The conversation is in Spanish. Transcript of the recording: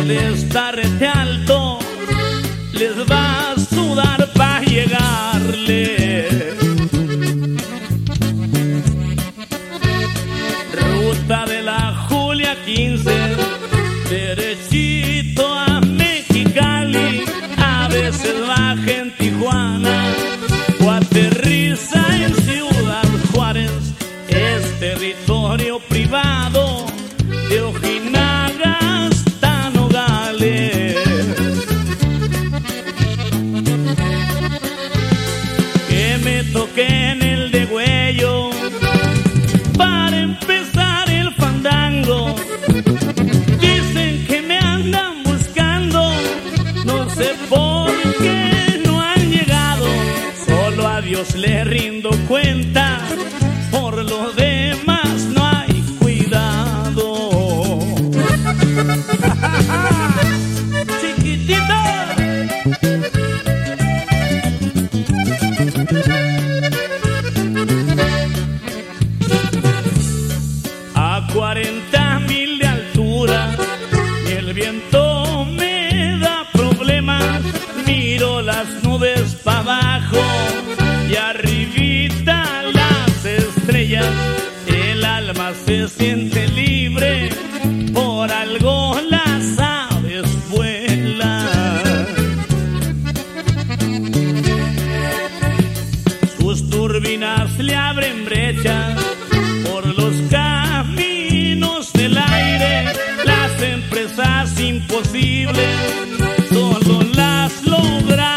de estarte alto, les va a sudar para llegarle. Ruta de la Julia 15, derechito a Mexicali, a veces baja en Tijuana o aterriza en Ciudad Juárez. Es territorio privado de Ojinaga hasta Nogales. Que me toqué en el degüello para empezar el fandango. Dicen que me andan buscando, no sé por qué no han llegado. Solo a Dios le rindo cuenta, por lo demás no hay cuidado. Chiquitito. A 40,000 de altura y el viento me da problemas. Miro las nubes para abajo y arribita las estrellas. El alma se siente libre, por algo las aves vuelan. Sus turbinas le abren brecha por los caminos del aire. Las empresas imposibles solo las logran